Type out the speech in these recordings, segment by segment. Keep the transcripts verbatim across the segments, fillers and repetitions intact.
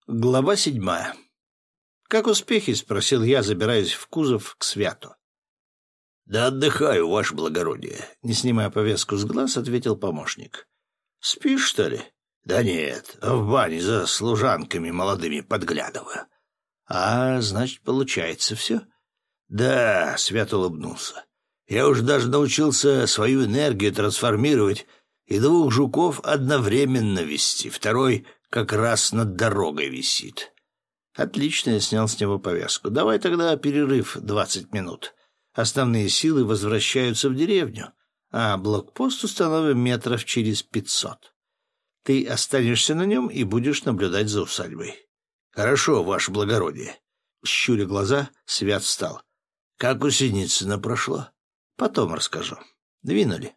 Глава седьмая. «Как успехи?» — спросил я, забираясь в кузов к Святу. «Да отдыхаю, ваше благородие», — не снимая повязку с глаз, ответил помощник. «Спишь, что ли?» «Да нет, в бане за служанками молодыми подглядываю». «А, значит, получается все?» «Да», — Свят улыбнулся. «Я уж даже научился свою энергию трансформировать и двух жуков одновременно вести. Второй как раз над дорогой висит». «Отлично», — я снял с него повязку. «Давай тогда перерыв двадцать минут. Основные силы возвращаются в деревню, а блокпост установим метров через пятьсот. Ты останешься на нем и будешь наблюдать за усадьбой». «Хорошо, ваше благородие». Щуря глаза, Свят встал. «Как у Синицына прошло?» «Потом расскажу. Двинули».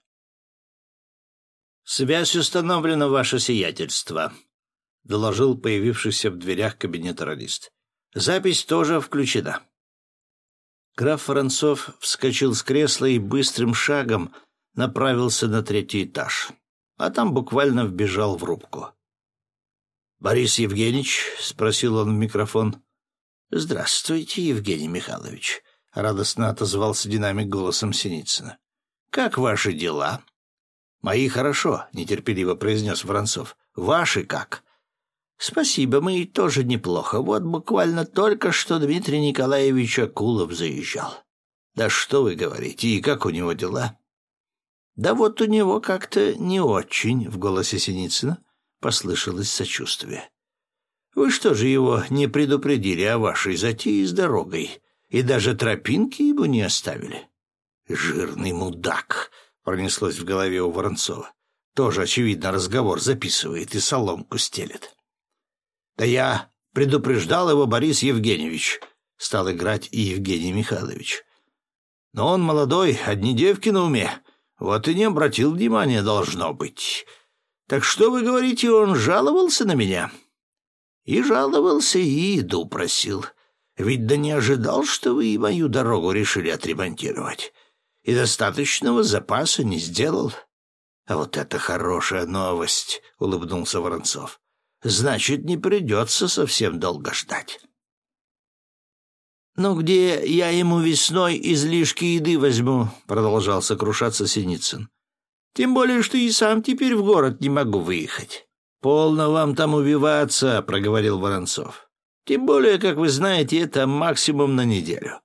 «Связь установлена, ваше сиятельство», — доложил появившийся в дверях кабинета радист. «Запись тоже включена». Граф Воронцов вскочил с кресла и быстрым шагом направился на третий этаж, а там буквально вбежал в рубку. «Борис Евгеньевич?» — спросил он в микрофон. «Здравствуйте, Евгений Михайлович», — радостно отозвался динамик голосом Синицына. «Как ваши дела?» «Мои хорошо», — нетерпеливо произнес Воронцов. «Ваши как?» «Спасибо, мы тоже неплохо. Вот буквально только что Дмитрий Николаевич Акулов заезжал». «Да что вы говорите, и как у него дела?» «Да вот у него как-то не очень», — в голосе Синицына послышалось сочувствие. «Вы что же его не предупредили о вашей затее с дорогой, и даже тропинки ему не оставили?» «Жирный мудак», — пронеслось в голове у Воронцова. «Тоже, очевидно, разговор записывает и соломку стелет». «Да я предупреждал его, Борис Евгеньевич», — стал играть и Евгений Михайлович. «Но он молодой, одни девки на уме, вот и не обратил внимания, должно быть. Так что, вы говорите, он жаловался на меня?» «И жаловался, и еду просил. Ведь да не ожидал, что вы и мою дорогу решили отремонтировать. И достаточного запаса не сделал». «А вот это хорошая новость», — улыбнулся Воронцов. «Значит, не придется совсем долго ждать». «Ну, где я ему весной излишки еды возьму?» — продолжал сокрушаться Синицын. «Тем более, что и сам теперь в город не могу выехать». «Полно вам там убиваться», — проговорил Воронцов. «Тем более, как вы знаете, это максимум на неделю».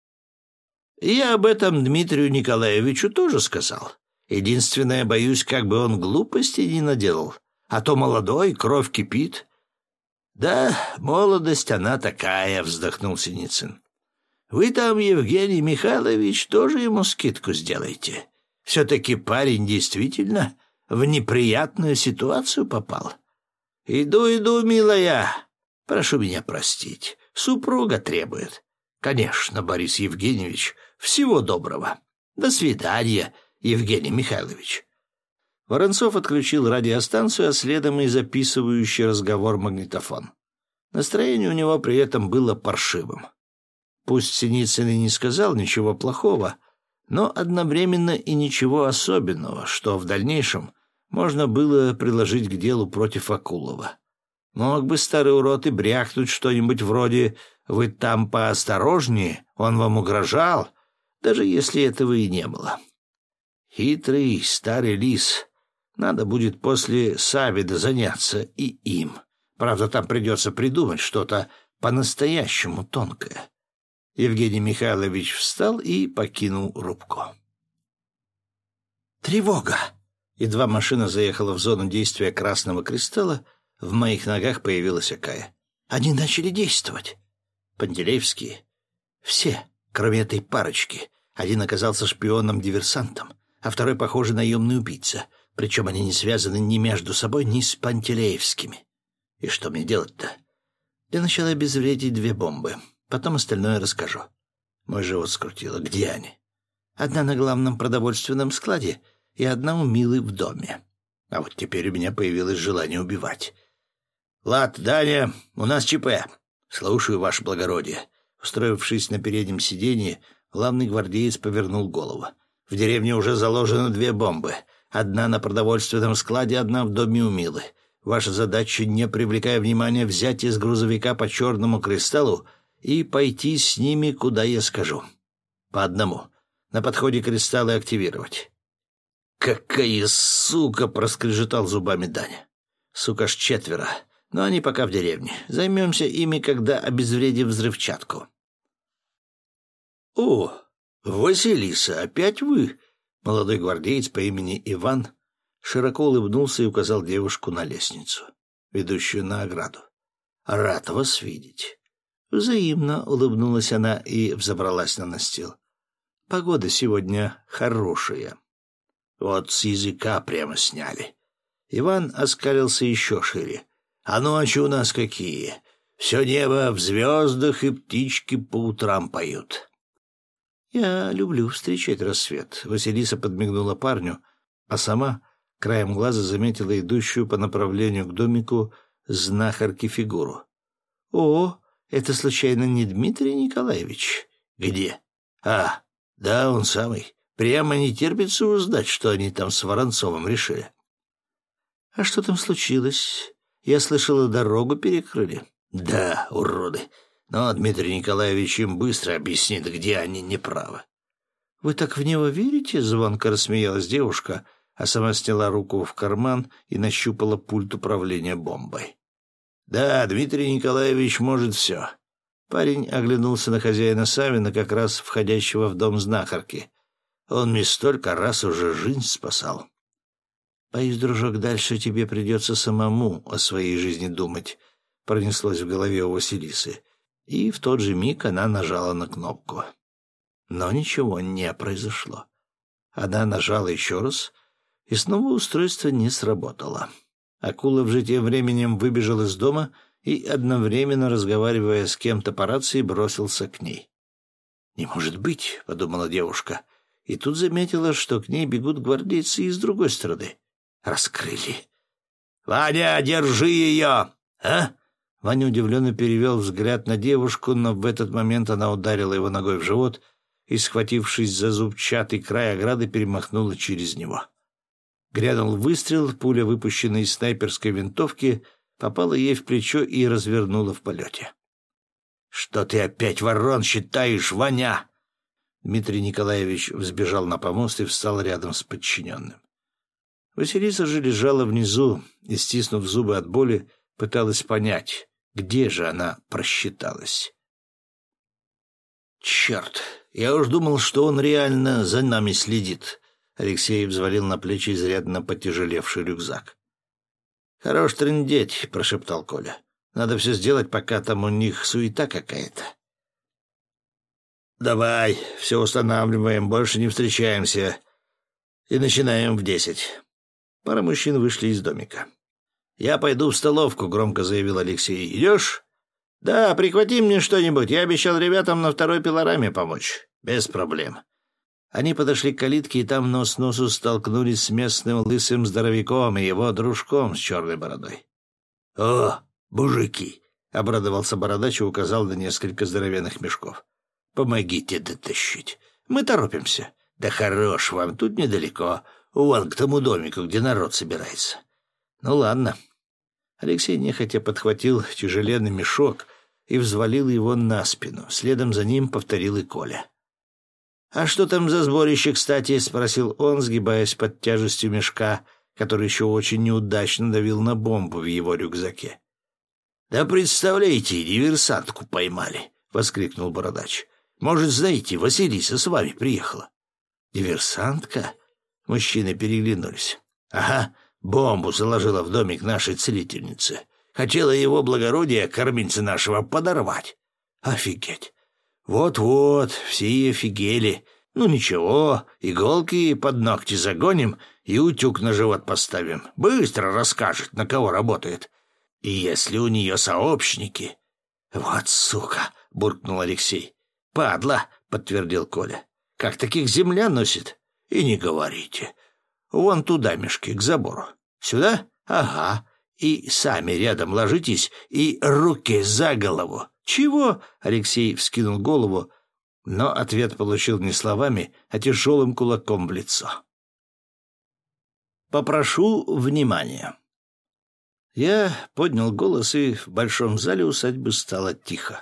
«Я об этом Дмитрию Николаевичу тоже сказал. Единственное, боюсь, как бы он глупости не наделал. А то молодой, кровь кипит». «Да, молодость она такая», — вздохнул Синицын. «Вы там, Евгений Михайлович, тоже ему скидку сделайте. Все-таки парень действительно в неприятную ситуацию попал. Иду, иду, милая. Прошу меня простить. Супруга требует». «Конечно, Борис Евгеньевич. Всего доброго. До свидания, Евгений Михайлович». Воронцов отключил радиостанцию, а следом и записывающий разговор магнитофон. Настроение у него при этом было паршивым. Пусть Синицын и не сказал ничего плохого, но одновременно и ничего особенного, что в дальнейшем можно было приложить к делу против Акулова. Мог бы старый урод и брякнуть что-нибудь вроде «Вы там поосторожнее, он вам угрожал», даже если этого и не было. Хитрый старый лис. Надо будет после Савида заняться и им. Правда, там придется придумать что-то по-настоящему тонкое. Евгений Михайлович встал и покинул рубку. «Тревога!» Едва машина заехала в зону действия Красного Кристалла, в моих ногах появилась Акая. «Они начали действовать!» «Пантелеевские?» «Все, кроме этой парочки. Один оказался шпионом-диверсантом, а второй, похоже, наемный убийца. Причем они не связаны ни между собой, ни с Пантелеевскими. И что мне делать-то? Для начала обезвредить две бомбы. Потом остальное расскажу». Мой живот скрутило. «Где они?» «Одна на главном продовольственном складе и одна у Милы в доме». А вот теперь у меня появилось желание убивать. «Лад, Даня, у нас ЧП». «Слушаю, ваше благородие». Устроившись на переднем сиденье, главный гвардеец повернул голову. «В деревне уже заложено две бомбы. Одна на продовольственном складе, одна в доме у Милы. Ваша задача, не привлекая внимания, взять из грузовика по черному кристаллу и пойти с ними, куда я скажу. По одному. На подходе кристаллы активировать». «Какая сука!» — проскрежетал зубами Даня. «Сука ж четверо. Но они пока в деревне. Займемся ими, когда обезвредим взрывчатку». «О, Василиса, опять вы?» Молодой гвардеец по имени Иван широко улыбнулся и указал девушку на лестницу, ведущую на ограду. «Рад вас видеть». Взаимно улыбнулась она и взобралась на настил. «Погода сегодня хорошая». «Вот с языка прямо сняли». Иван оскалился еще шире. «А ночи у нас какие! Все небо в звездах, и птички по утрам поют». «Я люблю встречать рассвет», — Василиса подмигнула парню, а сама краем глаза заметила идущую по направлению к домику знахарки фигуру. «О, это случайно не Дмитрий Николаевич?» «Где?» «А, да, он самый. Прямо не терпится узнать, что они там с Воронцовым решили». «А что там случилось? Я слышала, дорогу перекрыли». «Да, уроды. Но Дмитрий Николаевич им быстро объяснит, где они неправы». «Вы так в него верите?» — звонко рассмеялась девушка, а сама сняла руку в карман и нащупала пульт управления бомбой. «Да, Дмитрий Николаевич может все». Парень оглянулся на хозяина Савина, как раз входящего в дом знахарки. «Он мне столько раз уже жизнь спасал». «Боюсь, дружок, дальше тебе придется самому о своей жизни думать», — пронеслось в голове у Василисы. И в тот же миг она нажала на кнопку. Но ничего не произошло. Она нажала еще раз, и снова устройство не сработало. Акулов же тем временем выбежал из дома и, одновременно разговаривая с кем-то по рации, бросился к ней. «Не может быть», — подумала девушка, и тут заметила, что к ней бегут гвардейцы и с другой стороны. Раскрыли. «Ваня, держи ее! А?» Ваня удивленно перевел взгляд на девушку, но в этот момент она ударила его ногой в живот и, схватившись за зубчатый край ограды, перемахнула через него. Грянул выстрел, пуля, выпущенная из снайперской винтовки, попала ей в плечо и развернула в полете. «Что ты опять ворон считаешь, Ваня?» Дмитрий Николаевич взбежал на помост и встал рядом с подчиненным. Василиса же лежала внизу и, стиснув зубы от боли, пыталась понять, где же она просчиталась. «Черт! Я уж думал, что он реально за нами следит». Алексей взвалил на плечи изрядно потяжелевший рюкзак. «Хорош трындеть», — прошептал Коля. «Надо все сделать, пока там у них суета какая-то». «Давай, все устанавливаем, больше не встречаемся. И начинаем в десять». Пара мужчин вышли из домика. «Я пойду в столовку», — громко заявил Алексей. «Идешь?» «Да, прихвати мне что-нибудь. Я обещал ребятам на второй пилораме помочь». «Без проблем». Они подошли к калитке и там нос к носу столкнулись с местным лысым здоровяком и его дружком с черной бородой. «О, мужики!» — обрадовался бородач и указал на несколько здоровенных мешков. «Помогите дотащить. Мы торопимся». «Да хорош вам, тут недалеко. Вон к тому домику, где народ собирается». «Ну ладно». Алексей нехотя подхватил тяжеленный мешок и взвалил его на спину. Следом за ним повторил и Коля. «А что там за сборище, кстати?» — спросил он, сгибаясь под тяжестью мешка, который еще очень неудачно давил на бомбу в его рюкзаке. «Да представляете, диверсантку поймали!» — воскликнул бородач. «Может, знаете, Василиса с вами приехала?» «Диверсантка?» — мужчины переглянулись. «Ага, бомбу заложила в домик нашей целительницы. Хотела его благородие, кормильца нашего, подорвать. Офигеть! Вот-вот, все и офигели. Ну ничего, иголки под ногти загоним и утюг на живот поставим. Быстро расскажет, на кого работает. И если у нее сообщники...» «Вот сука!» — буркнул Алексей. «Падла!» — подтвердил Коля. «Как таких земля носит?» «И не говорите. Вон туда мешки, к забору. Сюда? Ага. И сами рядом ложитесь и руки за голову». «Чего?» — Алексей вскинул голову, но ответ получил не словами, а тяжелым кулаком в лицо. «Попрошу внимания». Я поднял голос, и в большом зале усадьбы стало тихо.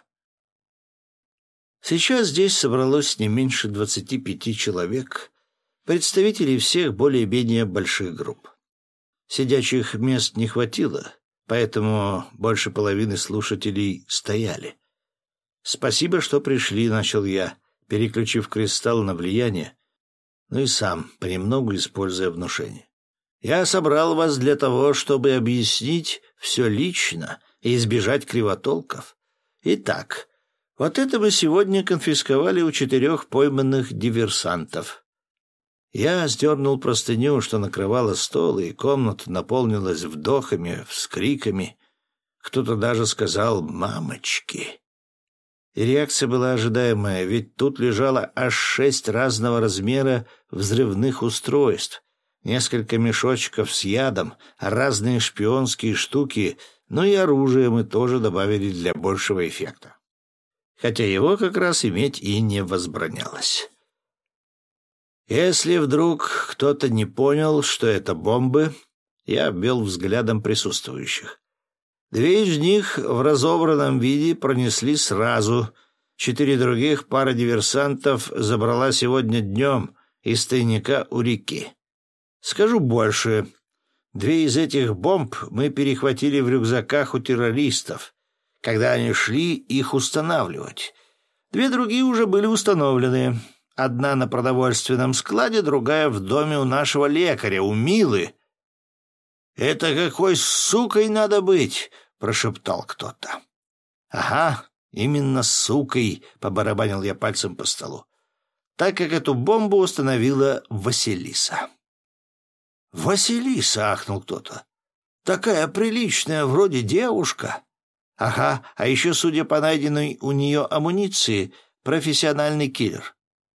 Сейчас здесь собралось не меньше двадцати пяти человек, представителей всех более-менее больших групп. Сидячих мест не хватило, поэтому больше половины слушателей стояли. «Спасибо, что пришли», — начал я, переключив кристалл на влияние, ну и сам, понемногу используя внушение. «Я собрал вас для того, чтобы объяснить все лично и избежать кривотолков. Итак, вот это мы сегодня конфисковали у четырех пойманных диверсантов». Я сдернул простыню, что накрывала стол, и комната наполнилась вдохами, вскриками. Кто-то даже сказал «мамочки». И реакция была ожидаемая, ведь тут лежало аж шесть разного размера взрывных устройств, несколько мешочков с ядом, разные шпионские штуки, ну и оружие мы тоже добавили для большего эффекта. Хотя его как раз иметь и не возбранялось. Если вдруг кто-то не понял, что это бомбы, я обвел взглядом присутствующих. Две из них в разобранном виде пронесли сразу. Четыре других пара диверсантов забрала сегодня днем из тайника у реки. Скажу больше. Две из этих бомб мы перехватили в рюкзаках у террористов, когда они шли их устанавливать. Две другие уже были установлены. Одна на продовольственном складе, другая в доме у нашего лекаря, у Милы. «Это какой сукой надо быть?» — прошептал кто-то. «Ага, именно сукой», — побарабанил я пальцем по столу, так как эту бомбу установила Василиса. «Василиса!» — ахнул кто-то. «Такая приличная, вроде девушка». «Ага, а еще, судя по найденной у нее амуниции, профессиональный киллер».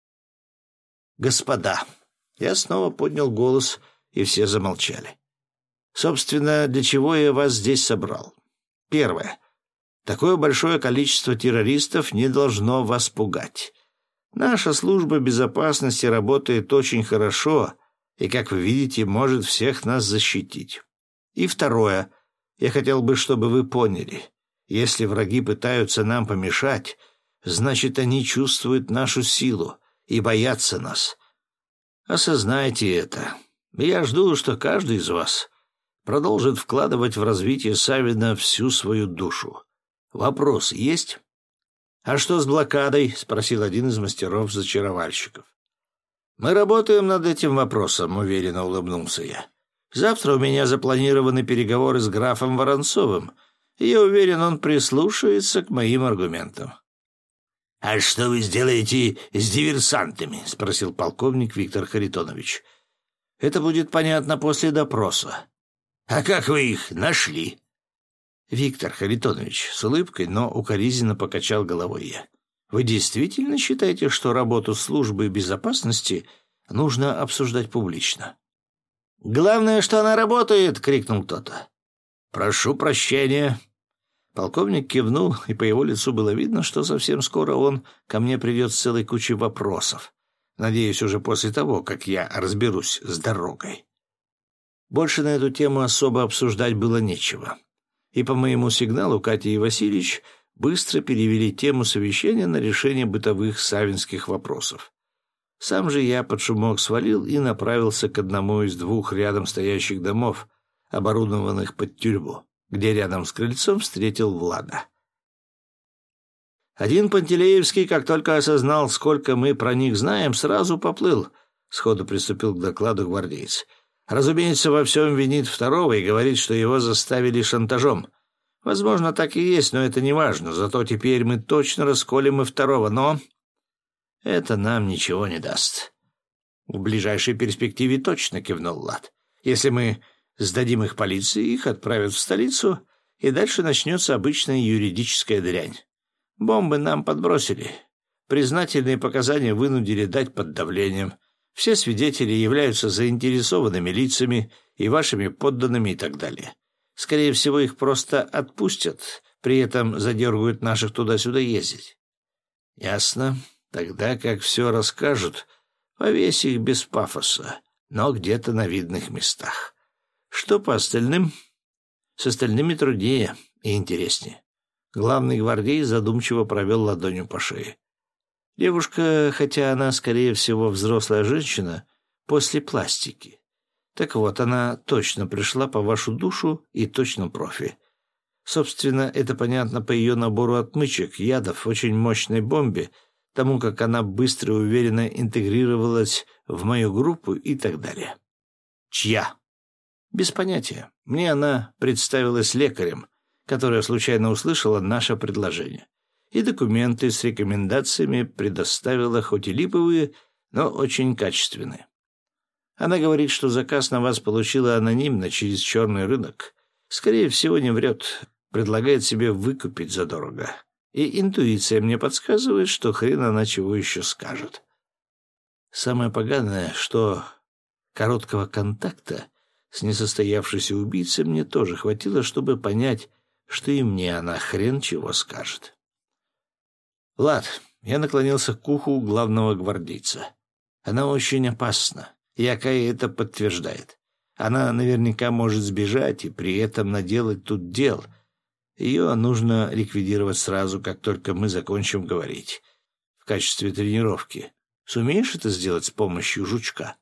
«Господа!» — я снова поднял голос, и все замолчали. «Собственно, для чего я вас здесь собрал? Первое. Такое большое количество террористов не должно вас пугать. Наша служба безопасности работает очень хорошо и, как вы видите, может всех нас защитить. И второе. Я хотел бы, чтобы вы поняли, если враги пытаются нам помешать, значит, они чувствуют нашу силу и боятся нас. Осознайте это. Я жду, что каждый из вас продолжит вкладывать в развитие Савина всю свою душу. Вопрос есть?» «А что с блокадой?» — спросил один из мастеров-зачаровальщиков. «Мы работаем над этим вопросом», — уверенно улыбнулся я. «Завтра у меня запланированы переговоры с графом Воронцовым, и я уверен, он прислушается к моим аргументам». «А что вы сделаете с диверсантами?» — спросил полковник Виктор Харитонович. «Это будет понятно после допроса». «А как вы их нашли?» «Виктор Харитонович», — с улыбкой, но укоризненно покачал головой я. «Вы действительно считаете, что работу службы безопасности нужно обсуждать публично?» «Главное, что она работает!» — крикнул кто-то. «Прошу прощения». Полковник кивнул, и по его лицу было видно, что совсем скоро он ко мне придет с целой кучей вопросов. Надеюсь, уже после того, как я разберусь с дорогой. Больше на эту тему особо обсуждать было нечего. И по моему сигналу Катя и Васильевич быстро перевели тему совещания на решение бытовых савинских вопросов. Сам же я под шумок свалил и направился к одному из двух рядом стоящих домов, оборудованных под тюрьму, где рядом с крыльцом встретил Влада. Один Пантелеевский, как только осознал, сколько мы про них знаем, сразу поплыл, сходу приступил к докладу гвардеец. Разумеется, во всем винит второго и говорит, что его заставили шантажом. Возможно, так и есть, но это не важно, зато теперь мы точно расколем и второго, но это нам ничего не даст. В ближайшей перспективе точно, кивнул Влад. Если мы сдадим их полиции, их отправят в столицу, и дальше начнется обычная юридическая дрянь. Бомбы нам подбросили. Признательные показания вынудили дать под давлением. Все свидетели являются заинтересованными лицами и вашими подданными и так далее. Скорее всего, их просто отпустят, при этом задергают наших туда-сюда ездить. Ясно. Тогда как все расскажут, повесь их без пафоса, но где-то на видных местах. Что по остальным? С остальными труднее и интереснее. Главный гвардей задумчиво провел ладонью по шее. Девушка, хотя она, скорее всего, взрослая женщина, после пластики. Так вот, она точно пришла по вашу душу и точно профи. Собственно, это понятно по ее набору отмычек, ядов, очень мощной бомбе, тому, как она быстро и уверенно интегрировалась в мою группу и так далее. Чья? Без понятия. Мне она представилась лекарем, которая случайно услышала наше предложение. И документы с рекомендациями предоставила, хоть и липовые, но очень качественные. Она говорит, что заказ на вас получила анонимно через черный рынок. Скорее всего, не врет. Предлагает себе выкупить задорого. И интуиция мне подсказывает, что хрен она чего еще скажет. Самое поганое, что короткого контакта с несостоявшейся убийцей мне тоже хватило, чтобы понять, что и мне она хрен чего скажет. Влад, я наклонился к уху главного гвардейца. Она очень опасна. Якая это подтверждает. Она наверняка может сбежать и при этом наделать тут дел. Ее нужно ликвидировать сразу, как только мы закончим говорить. В качестве тренировки. Сумеешь это сделать с помощью жучка?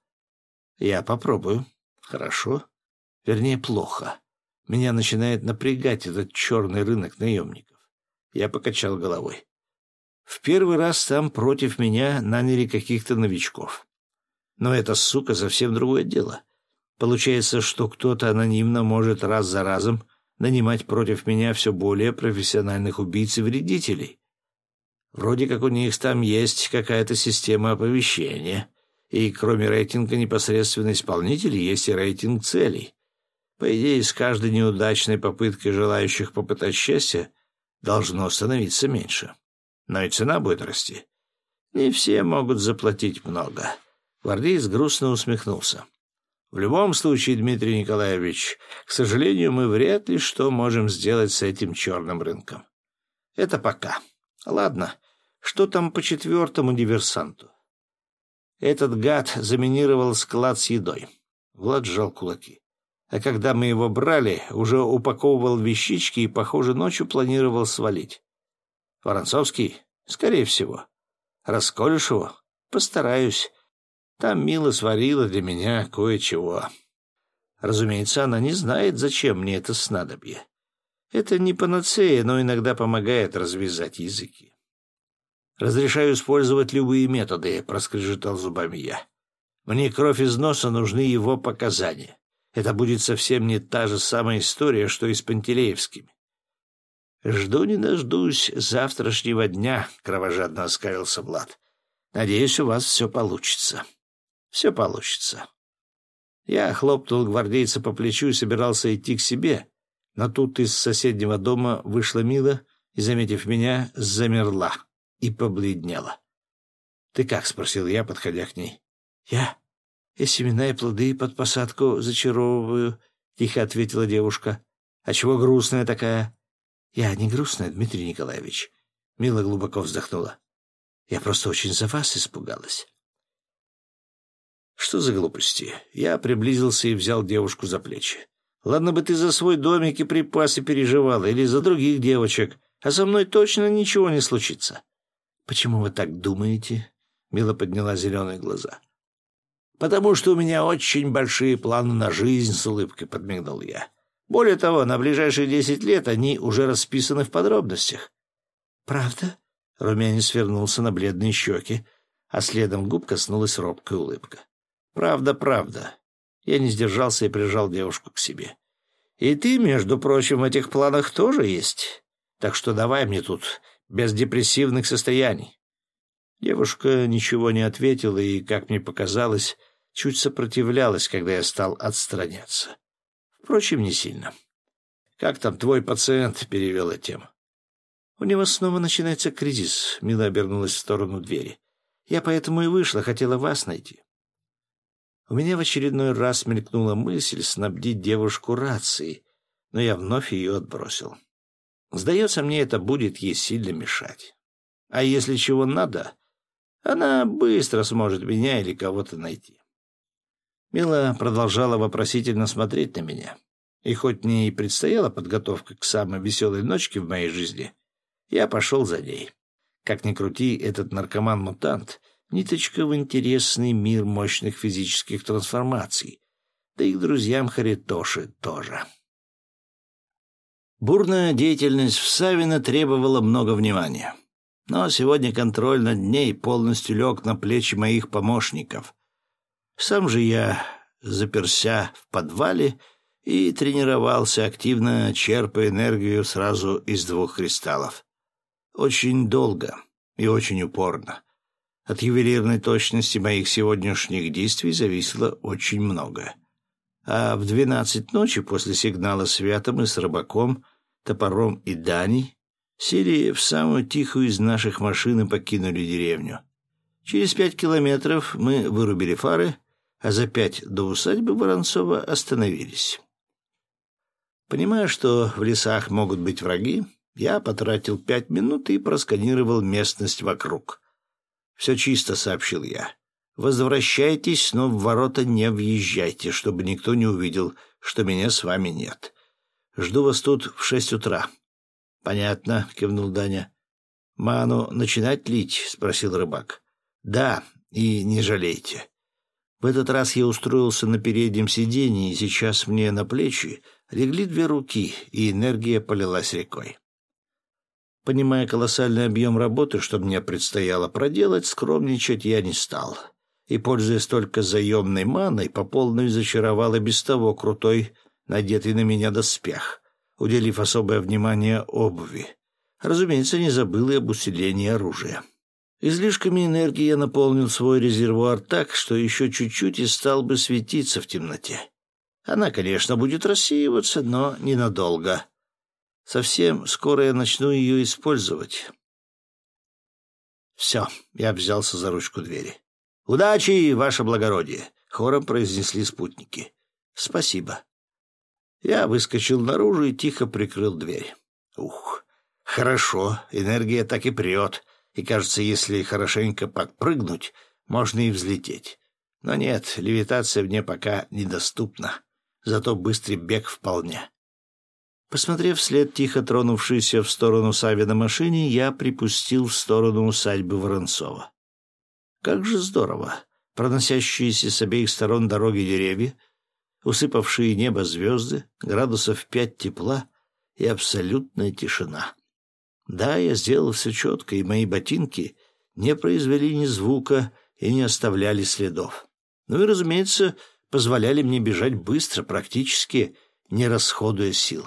Я попробую. Хорошо. Вернее, плохо. Меня начинает напрягать этот черный рынок наемников. Я покачал головой. В первый раз там против меня наняли каких-то новичков. Но эта сука совсем другое дело. Получается, что кто-то анонимно может раз за разом нанимать против меня все более профессиональных убийц и вредителей. Вроде как у них там есть какая-то система оповещения, и кроме рейтинга непосредственно исполнителей есть и рейтинг целей. По идее, с каждой неудачной попыткой желающих попытать счастье должно становиться меньше. Но и цена будет расти. Не все могут заплатить много. Гвардеец грустно усмехнулся. В любом случае, Дмитрий Николаевич, к сожалению, мы вряд ли что можем сделать с этим черным рынком. Это пока. Ладно, что там по четвертому диверсанту? Этот гад заминировал склад с едой. Влад сжал кулаки. А когда мы его брали, уже упаковывал вещички и, похоже, ночью планировал свалить. Воронцовский? Скорее всего. Расколешь его? Постараюсь. Там Мила сварила для меня кое-чего. Разумеется, она не знает, зачем мне это снадобье. Это не панацея, но иногда помогает развязать языки. «Разрешаю использовать любые методы», — проскрежетал зубами я. «Мне кровь из носа, нужны его показания. Это будет совсем не та же самая история, что и с Пантелеевскими». «Жду не дождусь завтрашнего дня», — кровожадно оскалился Влад. «Надеюсь, у вас все получится». «Все получится». Я хлопнул гвардейца по плечу и собирался идти к себе, но тут из соседнего дома вышла Мила и, заметив меня, замерла и побледнела. «Ты как?» — спросил я, подходя к ней. «Я? Я семена и плоды под посадку зачаровываю», — тихо ответила девушка. «А чего грустная такая?» «Я не грустная, Дмитрий Николаевич». Мила глубоко вздохнула. «Я просто очень за вас испугалась». Что за глупости? Я приблизился и взял девушку за плечи. Ладно бы ты за свой домик и припасы переживала, или за других девочек, а со мной точно ничего не случится. Почему вы так думаете? Мила подняла зеленые глаза. Потому что у меня очень большие планы на жизнь, с улыбкой подмигнул я. Более того, на ближайшие десять лет они уже расписаны в подробностях. Правда? Румянец вернулся на бледные щеки, а следом губ коснулась робкая улыбка. «Правда, правда». Я не сдержался и прижал девушку к себе. «И ты, между прочим, в этих планах тоже есть. Так что давай мне тут без депрессивных состояний». Девушка ничего не ответила и, как мне показалось, чуть сопротивлялась, когда я стал отстраняться. Впрочем, не сильно. «Как там твой пациент?» — перевела тему. «У него снова начинается кризис», — Мила обернулась в сторону двери. «Я поэтому и вышла, хотела вас найти». У меня в очередной раз мелькнула мысль снабдить девушку рацией, но я вновь ее отбросил. Сдается мне, это будет ей сильно мешать. А если чего надо, она быстро сможет меня или кого-то найти. Мила продолжала вопросительно смотреть на меня. И хоть мне и предстояла подготовка к самой веселой ночке в моей жизни, я пошел за ней. Как ни крути, этот наркоман-мутант — ниточка в интересный мир мощных физических трансформаций, да и к друзьям Харитоши тоже. Бурная деятельность в Савино требовала много внимания. Но сегодня контроль над ней полностью лег на плечи моих помощников. Сам же я заперся в подвале и тренировался, активно черпая энергию сразу из двух кристаллов. Очень долго и очень упорно. От ювелирной точности моих сегодняшних действий зависело очень много. А в двенадцать ночи после сигнала свята мы с Рыбаком, Топором и Даней сели в самую тихую из наших машин и покинули деревню. Через пять километров мы вырубили фары, а за пять до усадьбы Воронцова остановились. Понимая, что в лесах могут быть враги, я потратил пять минут и просканировал местность вокруг. «Все чисто», — сообщил я. «Возвращайтесь, но в ворота не въезжайте, чтобы никто не увидел, что меня с вами нет. Жду вас тут в шесть утра». «Понятно», — кивнул Даня. «Ману начинать лить?» — спросил Рыбак. «Да, и не жалейте». В этот раз я устроился на переднем сиденье, и сейчас мне на плечи легли две руки, и энергия полилась рекой. Понимая колоссальный объем работы, что мне предстояло проделать, скромничать я не стал. И, пользуясь только заемной маной, по полной зачаровал и без того крутой, надетый на меня доспех, уделив особое внимание обуви. Разумеется, не забыл и об усилении оружия. Излишками энергии я наполнил свой резервуар так, что еще чуть-чуть и стал бы светиться в темноте. Она, конечно, будет рассеиваться, но ненадолго. Совсем скоро я начну ее использовать. Все, я взялся за ручку двери. «Удачи, ваше благородие!» — хором произнесли спутники. «Спасибо». Я выскочил наружу и тихо прикрыл дверь. Ух, хорошо, энергия так и прет, и, кажется, если хорошенько подпрыгнуть, можно и взлететь. Но нет, левитация мне пока недоступна, зато быстрый бег вполне. Посмотрев вслед тихо тронувшейся в сторону Савина машине, я припустил в сторону усадьбы Воронцова. Как же здорово! Проносящиеся с обеих сторон дороги деревья, усыпавшие небо звезды, градусов пять тепла и абсолютная тишина. Да, я сделал все четко, и мои ботинки не произвели ни звука и не оставляли следов. Ну и, разумеется, позволяли мне бежать быстро, практически не расходуя сил.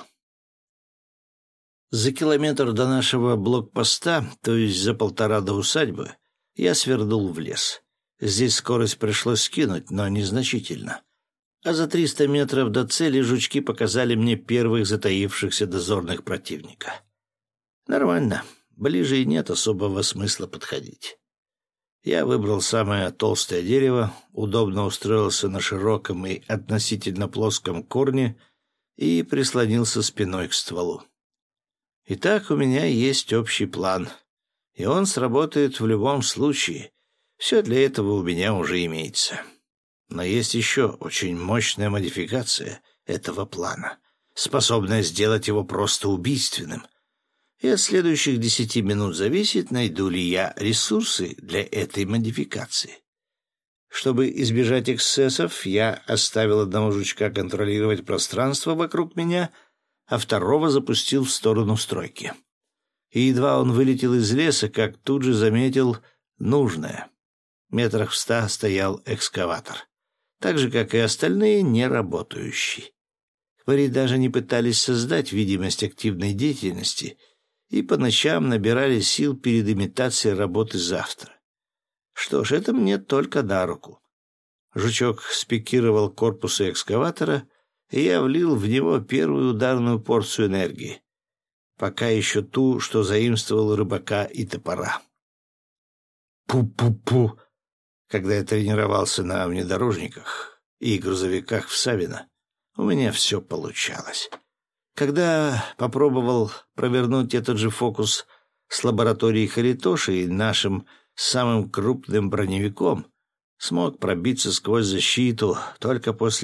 За километр до нашего блокпоста, то есть за полтора до усадьбы, я свернул в лес. Здесь скорость пришлось скинуть, но незначительно. А за триста метров до цели жучки показали мне первых затаившихся дозорных противника. Нормально, ближе и нет особого смысла подходить. Я выбрал самое толстое дерево, удобно устроился на широком и относительно плоском корне и прислонился спиной к стволу. Итак, у меня есть общий план, и он сработает в любом случае. Все для этого у меня уже имеется. Но есть еще очень мощная модификация этого плана, способная сделать его просто убийственным. И от следующих десяти минут зависит, найду ли я ресурсы для этой модификации. Чтобы избежать эксцессов, я оставил одного жучка контролировать пространство вокруг меня, а второго запустил в сторону стройки. И едва он вылетел из леса, как тут же заметил нужное. Метрах в ста стоял экскаватор, так же, как и остальные, не работающий. Хвори даже не пытались создать видимость активной деятельности и по ночам набирали сил перед имитацией работы завтра. Что ж, это мне только на руку. Жучок спикировал к корпусу экскаватора, и я влил в него первую ударную порцию энергии, пока еще ту, что заимствовал у Рыбака и Топора. Пу-пу-пу! Когда я тренировался на внедорожниках и грузовиках в Савино, у меня все получалось. Когда попробовал провернуть этот же фокус с лабораторией Харитоши и нашим самым крупным броневиком, смог пробиться сквозь защиту только после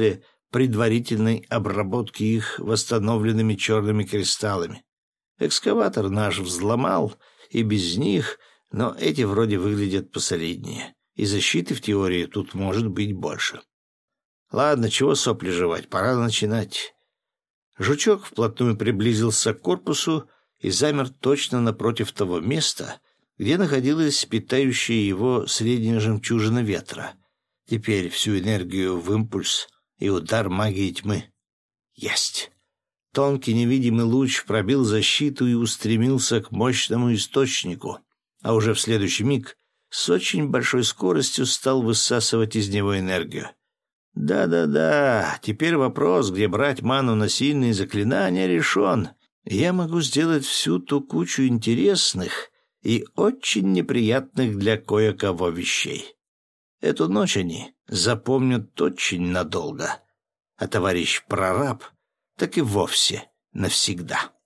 предварительной обработки их восстановленными черными кристаллами. Экскаватор наш взломал и без них, но эти вроде выглядят посолиднее, и защиты в теории тут может быть больше. Ладно, чего сопли жевать, пора начинать. Жучок вплотную приблизился к корпусу и замер точно напротив того места, где находилась питающая его средняя жемчужина ветра. Теперь всю энергию в импульс и удар магии тьмы. Есть! Тонкий невидимый луч пробил защиту и устремился к мощному источнику, а уже в следующий миг с очень большой скоростью стал высасывать из него энергию. Да-да-да, теперь вопрос, где брать ману на сильные заклинания, решен. Я могу сделать всю ту кучу интересных и очень неприятных для кое-кого вещей. Эту ночь они запомнят очень надолго, а товарищ прораб так и вовсе навсегда.